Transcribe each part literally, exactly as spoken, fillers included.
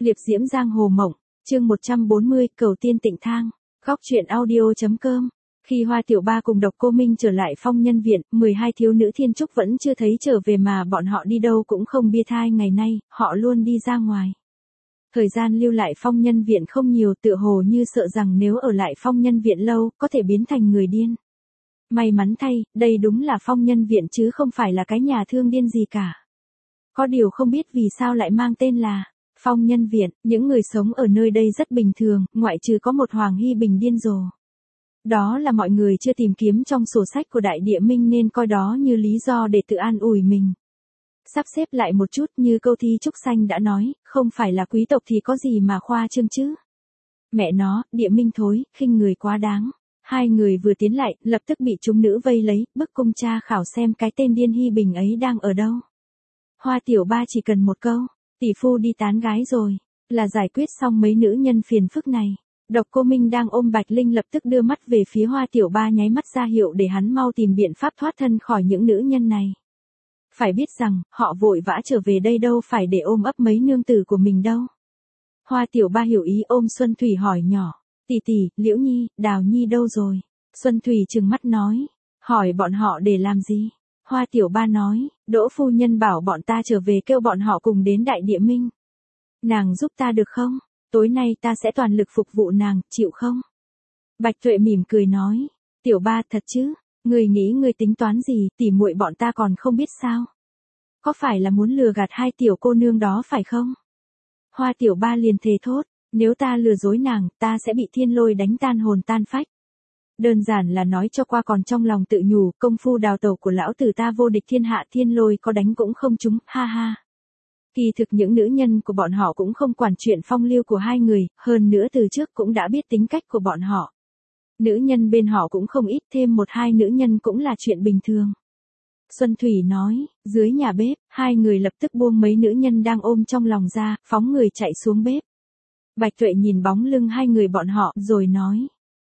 Liệp diễm giang hồ mộng, chương một trăm bốn mươi, cầu tiên tịnh thang, góc truyện audio.com. Khi Hoa Tiểu Ba cùng Độc Cô Minh trở lại Phong Nhân Viện, mười hai thiếu nữ thiên trúc vẫn chưa thấy trở về mà bọn họ đi đâu cũng không biết. Hai ngày nay, họ luôn đi ra ngoài. Thời gian lưu lại Phong Nhân Viện không nhiều, tựa hồ như sợ rằng nếu ở lại Phong Nhân Viện lâu, có thể biến thành người điên. May mắn thay, đây đúng là Phong Nhân Viện chứ không phải là cái nhà thương điên gì cả. Có điều không biết vì sao lại mang tên là Phong Nhân Viện, những người sống ở nơi đây rất bình thường, ngoại trừ có một Hoàng Hy Bình điên rồ. Đó là mọi người chưa tìm kiếm trong sổ sách của Đại Địa Minh nên coi đó như lý do để tự an ủi mình. Sắp xếp lại một chút như câu thi Trúc Xanh đã nói, không phải là quý tộc thì có gì mà khoa trương chứ. Mẹ nó, Địa Minh thối, khinh người quá đáng. Hai người vừa tiến lại, lập tức bị chúng nữ vây lấy, bức cung tra khảo xem cái tên điên Hy Bình ấy đang ở đâu. Hoa Tiểu Ba chỉ cần một câu, tỷ phu đi tán gái rồi, là giải quyết xong mấy nữ nhân phiền phức này. Độc Cô Minh đang ôm Bạch Linh lập tức đưa mắt về phía Hoa Tiểu Ba nháy mắt ra hiệu để hắn mau tìm biện pháp thoát thân khỏi những nữ nhân này. Phải biết rằng, họ vội vã trở về đây đâu phải để ôm ấp mấy nương tử của mình đâu. Hoa Tiểu Ba hiểu ý ôm Xuân Thủy hỏi nhỏ, tỷ tỷ, Liễu Nhi, Đào Nhi đâu rồi? Xuân Thủy trừng mắt nói, hỏi bọn họ để làm gì? Hoa Tiểu Ba nói, Đỗ phu nhân bảo bọn ta trở về kêu bọn họ cùng đến Đại Địa Minh. Nàng giúp ta được không? Tối nay ta sẽ toàn lực phục vụ nàng, chịu không? Bạch Tuệ mỉm cười nói, Tiểu Ba thật chứ, người nghĩ người tính toán gì, tỉ muội bọn ta còn không biết sao? Có phải là muốn lừa gạt hai tiểu cô nương đó phải không? Hoa Tiểu Ba liền thề thốt, nếu ta lừa dối nàng, ta sẽ bị thiên lôi đánh tan hồn tan phách. Đơn giản là nói cho qua còn trong lòng tự nhủ, công phu đào tẩu của lão tử ta vô địch thiên hạ, thiên lôi có đánh cũng không trúng, ha ha. Kỳ thực những nữ nhân của bọn họ cũng không quản chuyện phong lưu của hai người, hơn nữa từ trước cũng đã biết tính cách của bọn họ. Nữ nhân bên họ cũng không ít, thêm một hai nữ nhân cũng là chuyện bình thường. Xuân Thủy nói, dưới nhà bếp, hai người lập tức buông mấy nữ nhân đang ôm trong lòng ra, phóng người chạy xuống bếp. Bạch Tuệ nhìn bóng lưng hai người bọn họ, rồi nói.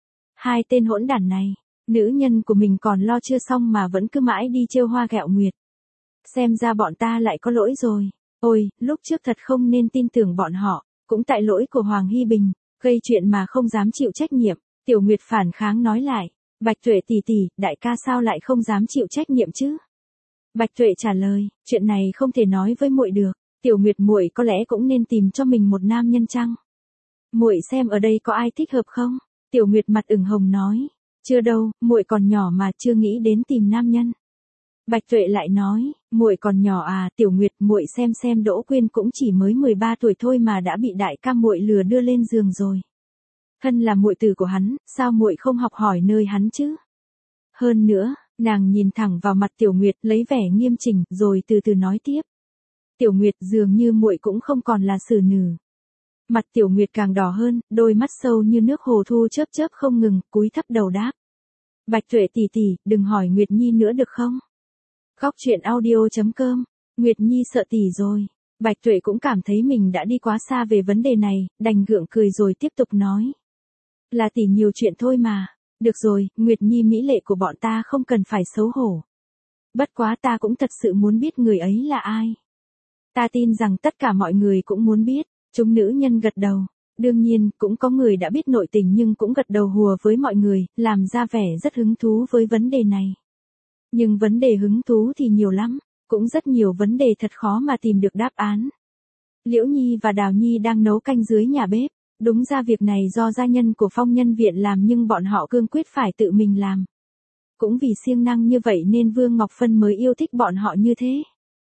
Hai tên hỗn đản này, nữ nhân của mình còn lo chưa xong mà vẫn cứ mãi đi trêu hoa ghẹo nguyệt. Xem ra bọn ta lại có lỗi rồi. Ôi, lúc trước thật không nên tin tưởng bọn họ, cũng tại lỗi của Hoàng Hy Bình, gây chuyện mà không dám chịu trách nhiệm. Tiểu Nguyệt phản kháng nói lại, Bạch Tuệ tỷ tỷ, đại ca sao lại không dám chịu trách nhiệm chứ? Bạch Tuệ trả lời, chuyện này không thể nói với muội được, Tiểu Nguyệt muội có lẽ cũng nên tìm cho mình một nam nhân chăng? Muội xem ở đây có ai thích hợp không? Tiểu Nguyệt mặt ửng hồng nói, chưa đâu, muội còn nhỏ mà chưa nghĩ đến tìm nam nhân. Bạch Tuệ lại nói, muội còn nhỏ à, Tiểu Nguyệt, muội xem xem Đỗ Quyên cũng chỉ mới mười ba tuổi thôi mà đã bị đại ca muội lừa đưa lên giường rồi. Thân là muội tử của hắn, sao muội không học hỏi nơi hắn chứ? Hơn nữa, nàng nhìn thẳng vào mặt Tiểu Nguyệt, lấy vẻ nghiêm chỉnh, rồi từ từ nói tiếp. Tiểu Nguyệt, dường như muội cũng không còn là xử nữ. Mặt Tiểu Nguyệt càng đỏ hơn, đôi mắt sâu như nước hồ thu chớp chớp không ngừng, cúi thấp đầu đáp. Bạch Tuệ tỷ tỷ, đừng hỏi Nguyệt Nhi nữa được không? Góc truyện audio.com, Nguyệt Nhi sợ tỷ rồi. Bạch Tuệ cũng cảm thấy mình đã đi quá xa về vấn đề này, đành gượng cười rồi tiếp tục nói. Là tỷ nhiều chuyện thôi mà. Được rồi, Nguyệt Nhi mỹ lệ của bọn ta không cần phải xấu hổ. Bất quá ta cũng thật sự muốn biết người ấy là ai. Ta tin rằng tất cả mọi người cũng muốn biết. Chúng nữ nhân gật đầu. Đương nhiên, cũng có người đã biết nội tình nhưng cũng gật đầu hùa với mọi người, làm ra vẻ rất hứng thú với vấn đề này. Nhưng vấn đề hứng thú thì nhiều lắm, cũng rất nhiều vấn đề thật khó mà tìm được đáp án. Liễu Nhi và Đào Nhi đang nấu canh dưới nhà bếp. Đúng ra việc này do gia nhân của Phong Nhân Viện làm nhưng bọn họ cương quyết phải tự mình làm. Cũng vì siêng năng như vậy nên Vương Ngọc Phân mới yêu thích bọn họ như thế.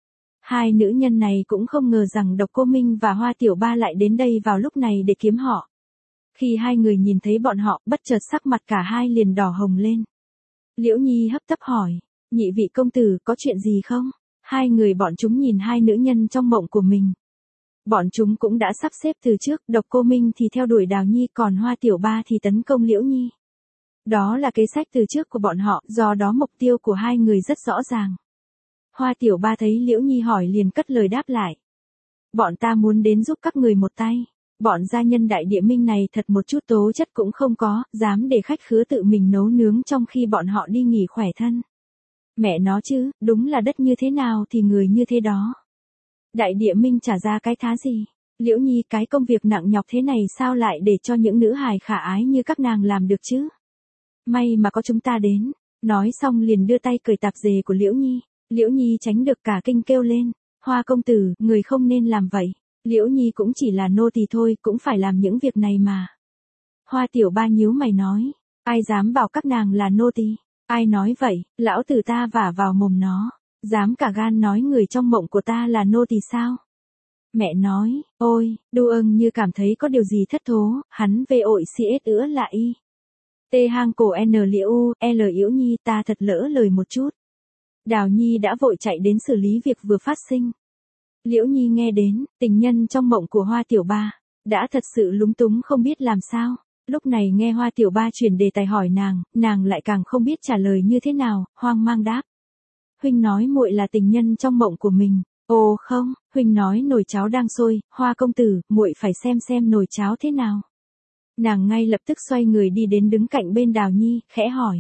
Hai nữ nhân này cũng không ngờ rằng Độc Cô Minh và Hoa Tiểu Ba lại đến đây vào lúc này để kiếm họ. Khi hai người nhìn thấy bọn họ, bất chợt sắc mặt cả hai liền đỏ hồng lên. Liễu Nhi hấp tấp hỏi, nhị vị công tử có chuyện gì không? Hai người bọn chúng nhìn hai nữ nhân trong mộng của mình. Bọn chúng cũng đã sắp xếp từ trước, Độc Cô Minh thì theo đuổi Đào Nhi còn Hoa Tiểu Ba thì tấn công Liễu Nhi. Đó là kế sách từ trước của bọn họ, do đó mục tiêu của hai người rất rõ ràng. Hoa Tiểu Ba thấy Liễu Nhi hỏi liền cất lời đáp lại. Bọn ta muốn đến giúp các người một tay. Bọn gia nhân Đại Địa Minh này thật một chút tố chất cũng không có, dám để khách khứa tự mình nấu nướng trong khi bọn họ đi nghỉ khỏe thân. Mẹ nó chứ, đúng là đất như thế nào thì người như thế đó. Đại Địa Minh trả ra cái thá gì? Liễu Nhi, cái công việc nặng nhọc thế này sao lại để cho những nữ hài khả ái như các nàng làm được chứ? May mà có chúng ta đến. Nói xong liền đưa tay cởi tạp dề của Liễu Nhi. Liễu Nhi tránh được cả kinh kêu lên. Hoa công tử, người không nên làm vậy. Liễu Nhi cũng chỉ là nô tỳ thôi, cũng phải làm những việc này mà. Hoa tiểu ba nhíu mày nói. Ai dám bảo các nàng là nô tỳ? Ai nói vậy, lão tử ta vả vào mồm nó. Dám cả gan nói người trong mộng của ta là nô tỳ sao? Mẹ nói, ôi, đu ưng như cảm thấy có điều gì thất thố, hắn về ội xê ết ứa lại y. Tê hang cổ N liễu u, L Liễu Nhi, ta thật lỡ lời một chút. Đào Nhi đã vội chạy đến xử lý việc vừa phát sinh. Liễu Nhi nghe đến, tình nhân trong mộng của Hoa tiểu ba, đã thật sự lúng túng không biết làm sao. Lúc này nghe Hoa tiểu ba chuyển đề tài hỏi nàng, nàng lại càng không biết trả lời như thế nào, hoang mang đáp. Huynh nói muội là tình nhân trong mộng của mình. Ồ không, huynh nói nồi cháo đang sôi, Hoa công tử, muội phải xem xem nồi cháo thế nào. Nàng ngay lập tức xoay người đi đến đứng cạnh bên Đào Nhi, khẽ hỏi.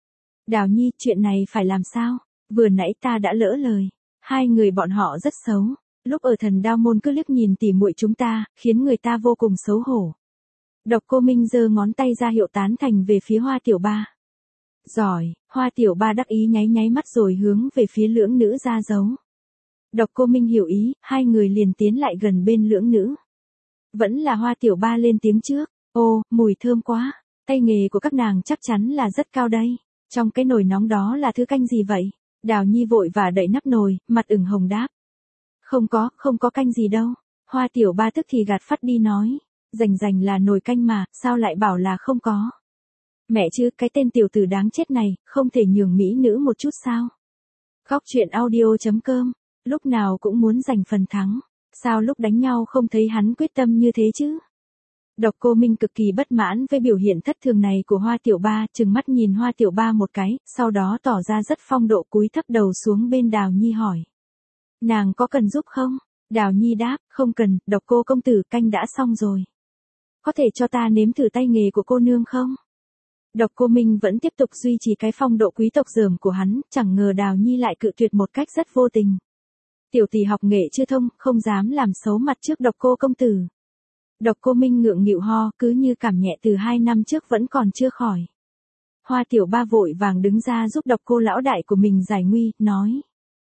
Đào Nhi, chuyện này phải làm sao? Vừa nãy ta đã lỡ lời. Hai người bọn họ rất xấu. Lúc ở Thần Đao môn cứ liếc nhìn tỉ muội chúng ta, khiến người ta vô cùng xấu hổ. Độc Cô Minh giơ ngón tay ra hiệu tán thành về phía Hoa tiểu ba. Giỏi, Hoa tiểu ba đắc ý nháy nháy mắt rồi hướng về phía lưỡng nữ ra dấu. Độc Cô Minh hiểu ý, hai người liền tiến lại gần bên lưỡng nữ. Vẫn là Hoa tiểu ba lên tiếng trước. Ô, mùi thơm quá, tay nghề của các nàng chắc chắn là rất cao đây. Trong cái nồi nóng đó là thứ canh gì vậy? Đào Nhi vội và đậy nắp nồi, mặt ửng hồng đáp. Không có, không có canh gì đâu. Hoa tiểu ba tức thì gạt phắt đi nói. Rành rành là nồi canh mà, sao lại bảo là không có? Mẹ chứ, cái tên tiểu tử đáng chết này, không thể nhường mỹ nữ một chút sao? Góc truyện audio chấm com, lúc nào cũng muốn giành phần thắng. Sao lúc đánh nhau không thấy hắn quyết tâm như thế chứ? Độc Cô Minh cực kỳ bất mãn với biểu hiện thất thường này của Hoa tiểu ba, trừng mắt nhìn Hoa tiểu ba một cái, sau đó tỏ ra rất phong độ cúi thấp đầu xuống bên Đào Nhi hỏi. Nàng có cần giúp không? Đào Nhi đáp, không cần, Độc Cô công tử, canh đã xong rồi. Có thể cho ta nếm thử tay nghề của cô nương không? Độc Cô Minh vẫn tiếp tục duy trì cái phong độ quý tộc dởm của hắn, chẳng ngờ Đào Nhi lại cự tuyệt một cách rất vô tình. Tiểu tỷ học nghệ chưa thông, không dám làm xấu mặt trước Độc Cô công tử. Độc Cô Minh ngượng nghịu ho, cứ như cảm nhẹ từ hai năm trước vẫn còn chưa khỏi. Hoa tiểu ba vội vàng đứng ra giúp Độc Cô lão đại của mình giải nguy, nói.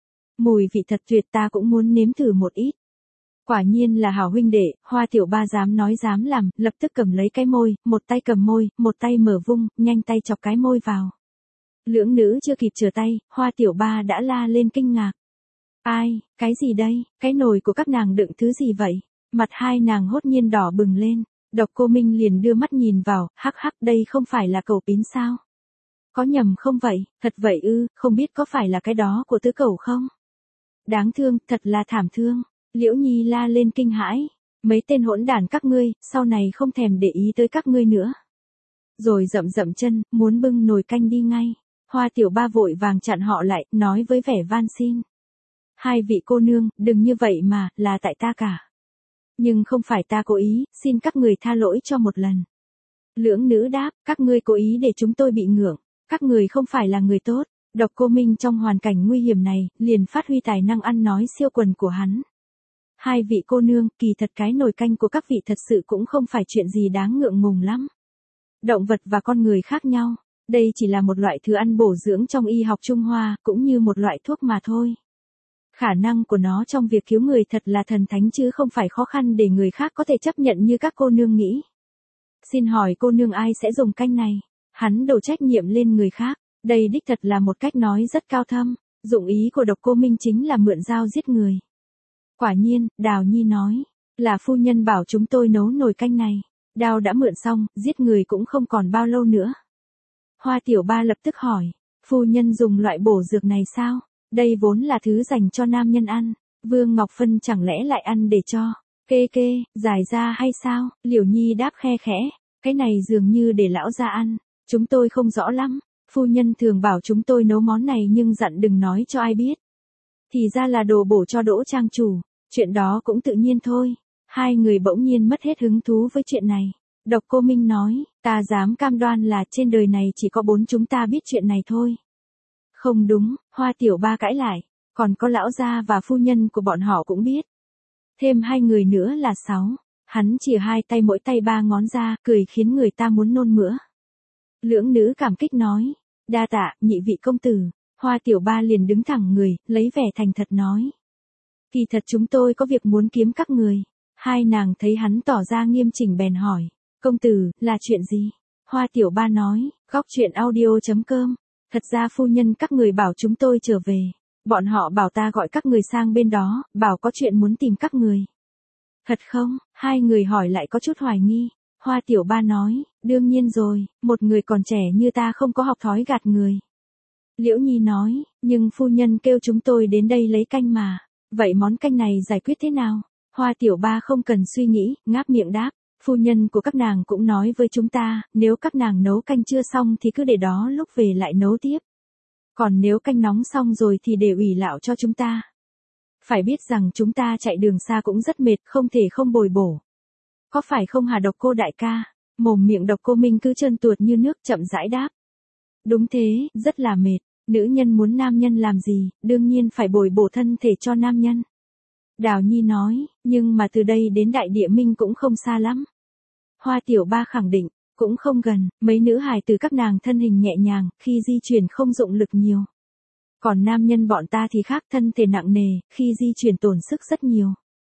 Mùi vị thật tuyệt, ta cũng muốn nếm thử một ít. Quả nhiên là hảo huynh đệ, Hoa tiểu ba dám nói dám làm, lập tức cầm lấy cái môi, một tay cầm môi, một tay mở vung, nhanh tay chọc cái môi vào. Lưỡng nữ chưa kịp trở tay, Hoa tiểu ba đã la lên kinh ngạc. Ai, cái gì đây, cái nồi của các nàng đựng thứ gì vậy? Mặt hai nàng hốt nhiên đỏ bừng lên. Độc Cô Minh liền đưa mắt nhìn vào, hắc hắc, đây không phải là cẩu pín sao? Có nhầm không vậy? Thật vậy ư, không biết có phải là cái đó của tứ cẩu không? Đáng thương, thật là thảm thương. Liễu Nhi la lên kinh hãi. Mấy tên hỗn đản các ngươi, sau này không thèm để ý tới các ngươi nữa. Rồi dậm dậm chân, muốn bưng nồi canh đi ngay. Hoa tiểu ba vội vàng chặn họ lại, nói với vẻ van xin. Hai vị cô nương, đừng như vậy mà, là tại ta cả. Nhưng không phải ta cố ý, xin các người tha lỗi cho một lần. Lưỡng nữ đáp, các ngươi cố ý để chúng tôi bị ngưỡng, các người không phải là người tốt. Độc Cô Minh trong hoàn cảnh nguy hiểm này, liền phát huy tài năng ăn nói siêu quần của hắn. Hai vị cô nương, kỳ thật cái nồi canh của các vị thật sự cũng không phải chuyện gì đáng ngượng ngùng lắm. Động vật và con người khác nhau, đây chỉ là một loại thứ ăn bổ dưỡng trong y học Trung Hoa, cũng như một loại thuốc mà thôi. Khả năng của nó trong việc cứu người thật là thần thánh chứ không phải khó khăn để người khác có thể chấp nhận như các cô nương nghĩ. Xin hỏi cô nương ai sẽ dùng canh này? Hắn đổ trách nhiệm lên người khác. Đây đích thật là một cách nói rất cao thâm. Dụng ý của Độc Cô Minh chính là mượn dao giết người. Quả nhiên, Đào Nhi nói, là phu nhân bảo chúng tôi nấu nồi canh này. Đao đã mượn xong, giết người cũng không còn bao lâu nữa. Hoa tiểu ba lập tức hỏi, phu nhân dùng loại bổ dược này sao? Đây vốn là thứ dành cho nam nhân ăn. Vương Ngọc Phân chẳng lẽ lại ăn để cho kê kê, giải ra hay sao? Liễu Nhi đáp khe khẽ, cái này dường như để lão gia ăn. Chúng tôi không rõ lắm. Phu nhân thường bảo chúng tôi nấu món này nhưng dặn đừng nói cho ai biết. Thì ra là đồ bổ cho Đỗ trang chủ. Chuyện đó cũng tự nhiên thôi. Hai người bỗng nhiên mất hết hứng thú với chuyện này. Độc Cô Minh nói, ta dám cam đoan là trên đời này chỉ có bốn chúng ta biết chuyện này thôi. Không đúng, Hoa tiểu ba cãi lại, còn có lão gia và phu nhân của bọn họ cũng biết. Thêm hai người nữa là sáu. Hắn chìa hai tay mỗi tay ba ngón ra, cười khiến người ta muốn nôn mửa. Lưỡng nữ cảm kích nói. Đa tạ, nhị vị công tử. Hoa tiểu ba liền đứng thẳng người, lấy vẻ thành thật nói. Kỳ thật chúng tôi có việc muốn kiếm các người. Hai nàng thấy hắn tỏ ra nghiêm chỉnh bèn hỏi. Công tử, là chuyện gì? Hoa tiểu ba nói, góc chuyện audio.com. Thật ra phu nhân các người bảo chúng tôi trở về. Bọn họ bảo ta gọi các người sang bên đó, bảo có chuyện muốn tìm các người. Thật không? Hai người hỏi lại có chút hoài nghi. Hoa tiểu ba nói, đương nhiên rồi, một người còn trẻ như ta không có học thói gạt người. Liễu Nhi nói, nhưng phu nhân kêu chúng tôi đến đây lấy canh mà. Vậy món canh này giải quyết thế nào? Hoa tiểu ba không cần suy nghĩ, ngáp miệng đáp. Phu nhân của các nàng cũng nói với chúng ta, nếu các nàng nấu canh chưa xong thì cứ để đó lúc về lại nấu tiếp. Còn nếu canh nóng xong rồi thì để ủy lạo cho chúng ta. Phải biết rằng chúng ta chạy đường xa cũng rất mệt, không thể không bồi bổ. Có phải không hả Độc Cô đại ca? Mồm miệng Độc Cô Minh cứ trơn tuột như nước, chậm rãi đáp. Đúng thế, rất là mệt. Nữ nhân muốn nam nhân làm gì, đương nhiên phải bồi bổ thân thể cho nam nhân. Đào Nhi nói, nhưng mà từ đây đến Đại Địa Minh cũng không xa lắm. Hoa tiểu ba khẳng định, cũng không gần, mấy nữ hài từ các nàng thân hình nhẹ nhàng, khi di chuyển không dụng lực nhiều. Còn nam nhân bọn ta thì khác, thân thể nặng nề, khi di chuyển tổn sức rất nhiều.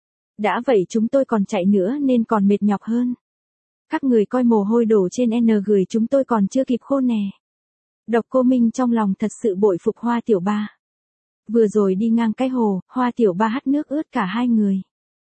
Đã vậy chúng tôi còn chạy nữa nên còn mệt nhọc hơn. Các người coi mồ hôi đổ trên N gửi chúng tôi còn chưa kịp khô nè. Độc Cô Minh trong lòng thật sự bội phục Hoa tiểu ba. Vừa rồi đi ngang cái hồ, Hoa tiểu ba hắt nước ướt cả hai người.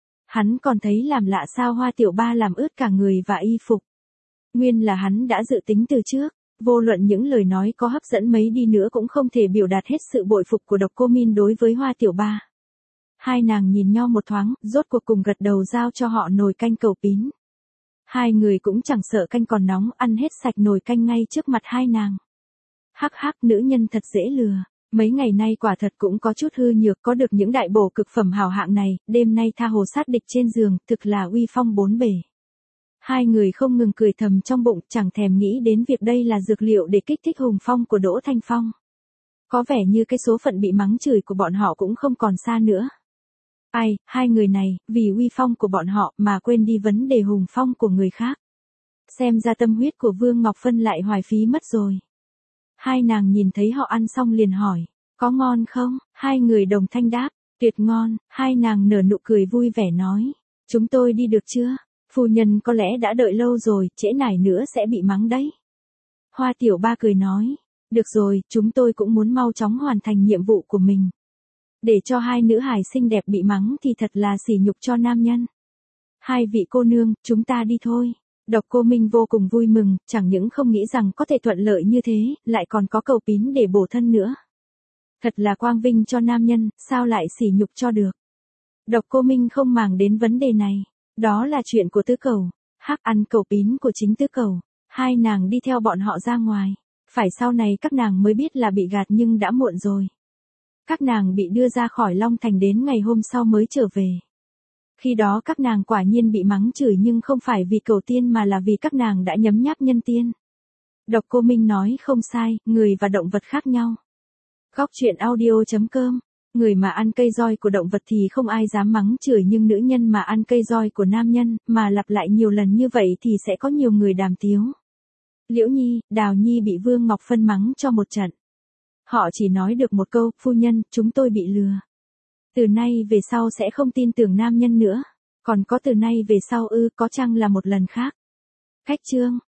Hắn còn thấy làm lạ sao Hoa tiểu ba làm ướt cả người và y phục. Nguyên là hắn đã dự tính từ trước, vô luận những lời nói có hấp dẫn mấy đi nữa cũng không thể biểu đạt hết sự bội phục của Độc Cô Minh đối với Hoa tiểu ba. Hai nàng nhìn nhau một thoáng, rốt cuộc cùng gật đầu giao cho họ nồi canh cầu pín. Hai người cũng chẳng sợ canh còn nóng, ăn hết sạch nồi canh ngay trước mặt hai nàng. Hắc hắc, nữ nhân thật dễ lừa. Mấy ngày nay quả thật cũng có chút hư nhược, có được những đại bổ cực phẩm hảo hạng này, đêm nay tha hồ sát địch trên giường, thực là uy phong bốn bề. Hai người không ngừng cười thầm trong bụng, chẳng thèm nghĩ đến việc đây là dược liệu để kích thích hùng phong của Đỗ Thanh Phong. Có vẻ như cái số phận bị mắng chửi của bọn họ cũng không còn xa nữa. Ai, hai người này, vì uy phong của bọn họ mà quên đi vấn đề hùng phong của người khác. Xem ra tâm huyết của Vương Ngọc Phân lại hoài phí mất rồi. Hai nàng nhìn thấy họ ăn xong liền hỏi, có ngon không? Hai người đồng thanh đáp, tuyệt ngon. Hai nàng nở nụ cười vui vẻ nói, chúng tôi đi được chưa? Phu nhân có lẽ đã đợi lâu rồi, trễ nải nữa sẽ bị mắng đấy. Hoa tiểu ba cười nói, được rồi, chúng tôi cũng muốn mau chóng hoàn thành nhiệm vụ của mình. Để cho hai nữ hài xinh đẹp bị mắng thì thật là sỉ nhục cho nam nhân. Hai vị cô nương, chúng ta đi thôi. Độc Cô Minh vô cùng vui mừng, chẳng những không nghĩ rằng có thể thuận lợi như thế, lại còn có cầu pín để bổ thân nữa. Thật là quang vinh cho nam nhân, sao lại sỉ nhục cho được. Độc Cô Minh không màng đến vấn đề này. Đó là chuyện của tứ cầu. Hắc ăn cầu pín của chính tứ cầu. Hai nàng đi theo bọn họ ra ngoài. Phải sau này các nàng mới biết là bị gạt nhưng đã muộn rồi. Các nàng bị đưa ra khỏi Long Thành đến ngày hôm sau mới trở về. Khi đó các nàng quả nhiên bị mắng chửi nhưng không phải vì cầu tiên mà là vì các nàng đã nhấm nháp nhân tiên. Độc Cô Minh nói không sai, người và động vật khác nhau. Góc chuyện audio.com. Người mà ăn cây roi của động vật thì không ai dám mắng chửi nhưng nữ nhân mà ăn cây roi của nam nhân, mà lặp lại nhiều lần như vậy thì sẽ có nhiều người đàm tiếu. Liễu Nhi, Đào Nhi bị Vương Ngọc Phân mắng cho một trận. Họ chỉ nói được một câu, phu nhân, chúng tôi bị lừa. Từ nay về sau sẽ không tin tưởng nam nhân nữa. Còn có từ nay về sau ư, có chăng là một lần khác. Cách chương.